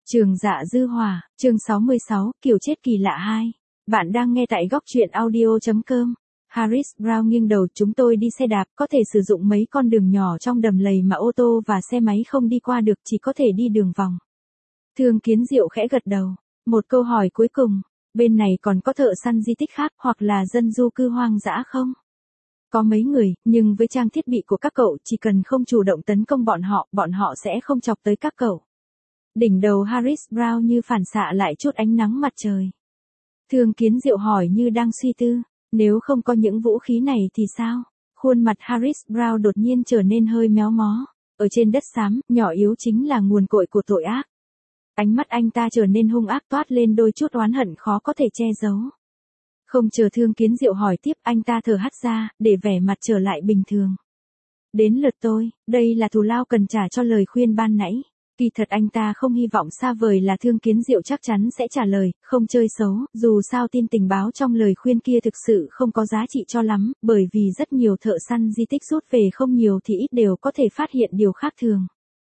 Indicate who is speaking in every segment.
Speaker 1: Trường Dạ Dư Hỏa, chương 66, kiểu chết kỳ lạ 2. Bạn đang nghe tại góc truyện audio.com. Harris Brown nghiêng đầu, chúng tôi đi xe đạp, có thể sử dụng mấy con đường nhỏ trong đầm lầy mà ô tô và xe máy không đi qua được, chỉ có thể đi đường vòng. Thương Kiến Diệu khẽ gật đầu. Một câu hỏi cuối cùng, bên này còn có thợ săn di tích khác hoặc là dân du cư hoang dã không? Có mấy người, nhưng với trang thiết bị của các cậu chỉ cần không chủ động tấn công bọn họ sẽ không chọc tới các cậu. Đỉnh đầu Harris Brown như phản xạ lại chút ánh nắng mặt trời. Thương Kiến Diệu hỏi như đang suy tư, nếu không có những vũ khí này thì sao? Khuôn mặt Harris Brown đột nhiên trở nên hơi méo mó. Ở trên đất xám, nhỏ yếu chính là nguồn cội của tội ác. Ánh mắt anh ta trở nên hung ác, toát lên đôi chút oán hận khó có thể che giấu. Không chờ Thương Kiến Diệu hỏi tiếp, anh ta thở hắt ra, để vẻ mặt trở lại bình thường. Đến lượt tôi, đây là thù lao cần trả cho lời khuyên ban nãy. Kỳ thật anh ta không hy vọng xa vời là Thương Kiến Diệu chắc chắn sẽ trả lời, không chơi xấu, dù sao tin tình báo trong lời khuyên kia thực sự không có giá trị cho lắm, bởi vì rất nhiều thợ săn di tích rút về không nhiều thì ít đều có thể phát hiện điều khác thường.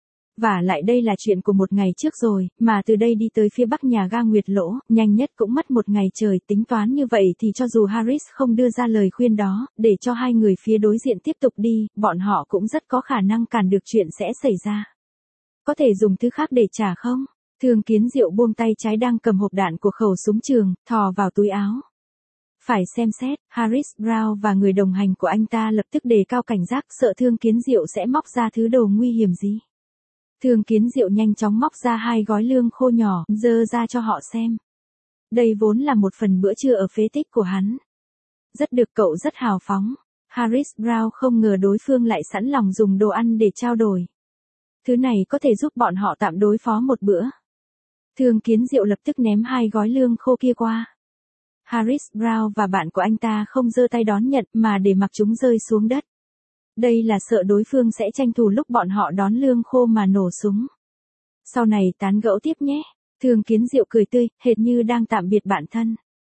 Speaker 1: Và lại đây là chuyện của một ngày trước rồi, mà từ đây đi tới phía bắc nhà ga Nguyệt Lỗ, nhanh nhất cũng mất một ngày trời. Tính toán như vậy thì cho dù Harris không đưa ra lời khuyên đó, để cho hai người phía đối diện tiếp tục đi, bọn họ cũng rất có khả năng cản được chuyện sẽ xảy ra. Có thể dùng thứ khác để trả không? Thương Kiến Diệu buông tay trái đang cầm hộp đạn của khẩu súng trường, thò vào túi áo. Phải xem xét. Harris Brown và người đồng hành của anh ta lập tức đề cao cảnh giác, sợ Thương Kiến Diệu sẽ móc ra thứ đồ nguy hiểm gì. Thương Kiến Diệu nhanh chóng móc ra 2 gói lương khô nhỏ, dơ ra cho họ xem. Đây vốn là một phần bữa trưa ở phế tích của hắn. Rất được, cậu rất hào phóng. Harris Brown không ngờ đối phương lại sẵn lòng dùng đồ ăn để trao đổi. Thứ này có thể giúp bọn họ tạm đối phó một bữa. Thương Kiến Diệu lập tức ném 2 gói lương khô kia qua. Harris Brown và bạn của anh ta không giơ tay đón nhận mà để mặc chúng rơi xuống đất. Đây là sợ đối phương sẽ tranh thủ lúc bọn họ đón lương khô mà nổ súng. Sau này tán gẫu tiếp nhé. Thương Kiến Diệu cười tươi, hệt như đang tạm biệt bạn thân.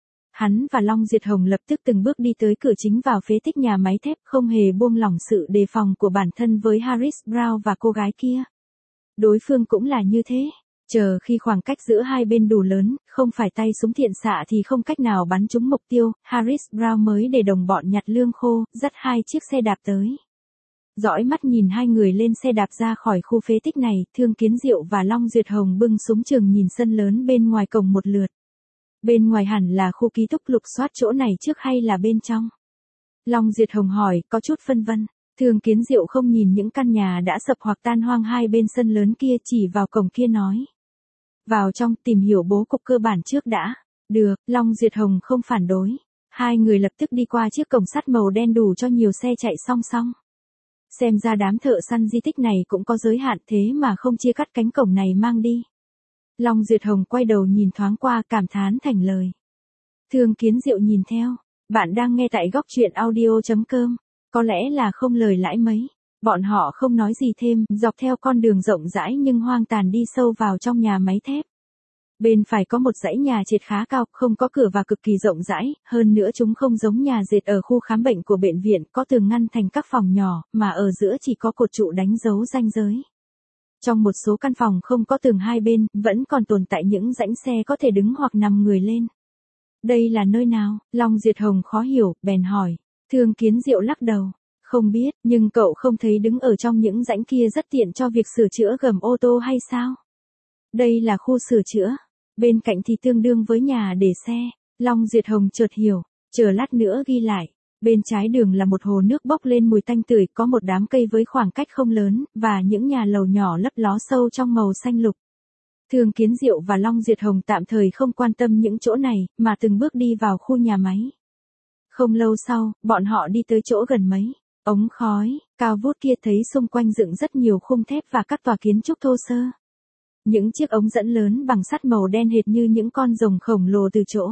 Speaker 1: Hắn và Long Diệt Hồng lập tức từng bước đi tới cửa chính vào phế tích nhà máy thép, không hề buông lỏng sự đề phòng của bản thân với Harris Brown và cô gái kia. Đối phương cũng là như thế. Chờ khi khoảng cách giữa hai bên đủ lớn, không phải tay súng thiện xạ thì không cách nào bắn trúng mục tiêu, Harris Brown mới để đồng bọn nhặt lương khô, dắt 2 chiếc xe đạp tới. Dõi mắt nhìn hai người lên xe đạp ra khỏi khu phế tích này, Thương Kiến Diệu và Long Duyệt Hồng bưng súng trường nhìn sân lớn bên ngoài cổng một lượt. Bên ngoài hẳn là khu ký túc, lục soát chỗ này trước hay là bên trong? Long Duyệt Hồng hỏi, có chút phân vân. Thương Kiến Diệu không nhìn những căn nhà đã sập hoặc tan hoang hai bên sân lớn kia, chỉ vào cổng kia nói. Vào trong, tìm hiểu bố cục cơ bản trước đã. Được, Long Duyệt Hồng không phản đối. Hai người lập tức đi qua chiếc cổng sắt màu đen đủ cho nhiều xe chạy song song. Xem ra đám thợ săn di tích này cũng có giới hạn, thế mà không chia cắt cánh cổng này mang đi. Long Duyệt Hồng quay đầu nhìn thoáng qua, cảm thán thành lời. Thương Kiến Diệu nhìn theo. Bạn đang nghe tại góc truyện audio.com. Có lẽ là không lời lãi mấy. Bọn họ không nói gì thêm, dọc theo con đường rộng rãi nhưng hoang tàn đi sâu vào trong nhà máy thép. Bên phải có một dãy nhà trệt khá cao, không có cửa và cực kỳ rộng rãi, hơn nữa chúng không giống nhà dệt ở khu khám bệnh của bệnh viện, có tường ngăn thành các phòng nhỏ, mà ở giữa chỉ có cột trụ đánh dấu ranh giới. Trong một số căn phòng không có tường hai bên, vẫn còn tồn tại những rãnh xe có thể đứng hoặc nằm người lên. Đây là nơi nào? Long Diệt Hồng khó hiểu, bèn hỏi. Thương Kiến Diệu lắc đầu. Không biết, nhưng cậu không thấy đứng ở trong những rãnh kia rất tiện cho việc sửa chữa gầm ô tô hay sao? Đây là khu sửa chữa. Bên cạnh thì tương đương với nhà để xe. Long Diệt Hồng chợt hiểu, chờ lát nữa ghi lại. Bên trái đường là một hồ nước bốc lên mùi tanh tưởi, có một đám cây với khoảng cách không lớn, và những nhà lầu nhỏ lấp ló sâu trong màu xanh lục. Thương Kiến Diệu và Long Diệt Hồng tạm thời không quan tâm những chỗ này, mà từng bước đi vào khu nhà máy. Không lâu sau, bọn họ đi tới chỗ gần mấy ống khói cao vút kia, thấy xung quanh dựng rất nhiều khung thép và các tòa kiến trúc thô sơ. Những chiếc ống dẫn lớn bằng sắt màu đen hệt như những con rồng khổng lồ từ chỗ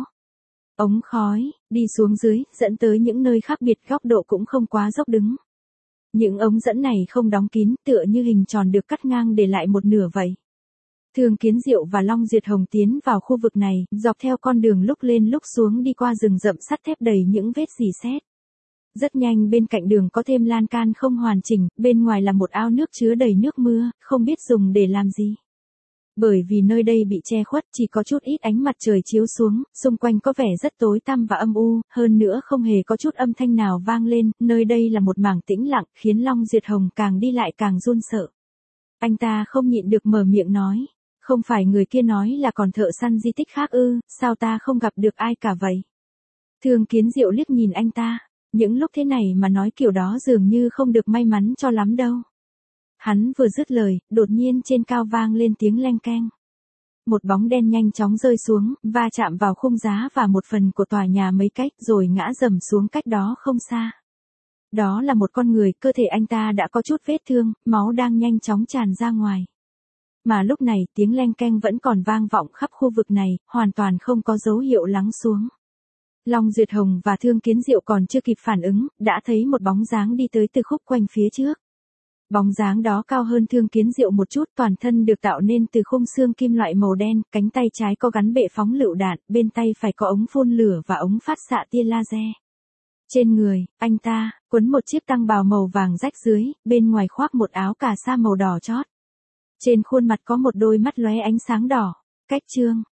Speaker 1: ống khói đi xuống dưới, dẫn tới những nơi khác biệt, góc độ cũng không quá dốc đứng. Những ống dẫn này không đóng kín, tựa như hình tròn được cắt ngang để lại một nửa vậy. Thương Kiến Diệu và Long Diệt Hồng tiến vào khu vực này, dọc theo con đường lúc lên lúc xuống, đi qua rừng rậm sắt thép đầy những vết rỉ sét. Rất nhanh bên cạnh đường có thêm lan can không hoàn chỉnh, bên ngoài là một ao nước chứa đầy nước mưa, không biết dùng để làm gì. Bởi vì nơi đây bị che khuất, chỉ có chút ít ánh mặt trời chiếu xuống, xung quanh có vẻ rất tối tăm và âm u, hơn nữa không hề có chút âm thanh nào vang lên, nơi đây là một mảng tĩnh lặng, khiến Long Duyệt Hồng càng đi lại càng run sợ. Anh ta không nhịn được mở miệng nói, không phải người kia nói là còn thợ săn di tích khác ư, sao ta không gặp được ai cả vậy? Thương Kiến Diệu liếc nhìn anh ta, những lúc thế này mà nói kiểu đó dường như không được may mắn cho lắm đâu. Hắn vừa dứt lời, đột nhiên trên cao vang lên tiếng leng keng. Một bóng đen nhanh chóng rơi xuống, va chạm vào khung giá và một phần của tòa nhà mấy cách rồi ngã rầm xuống cách đó không xa. Đó là một con người, cơ thể anh ta đã có chút vết thương, máu đang nhanh chóng tràn ra ngoài. Mà lúc này tiếng leng keng vẫn còn vang vọng khắp khu vực này, hoàn toàn không có dấu hiệu lắng xuống. Long Duyệt Hồng và Thương Kiến Diệu còn chưa kịp phản ứng, đã thấy một bóng dáng đi tới từ khúc quanh phía trước. Bóng dáng đó cao hơn Thương Kiến Diệu một chút, toàn thân được tạo nên từ khung xương kim loại màu đen, cánh tay trái có gắn bệ phóng lựu đạn, bên tay phải có ống phun lửa và ống phát xạ tia laser. Trên người, anh ta, quấn một chiếc tăng bào màu vàng rách dưới, bên ngoài khoác một áo cà sa màu đỏ chót. Trên khuôn mặt có một đôi mắt lóe ánh sáng đỏ. Cách chương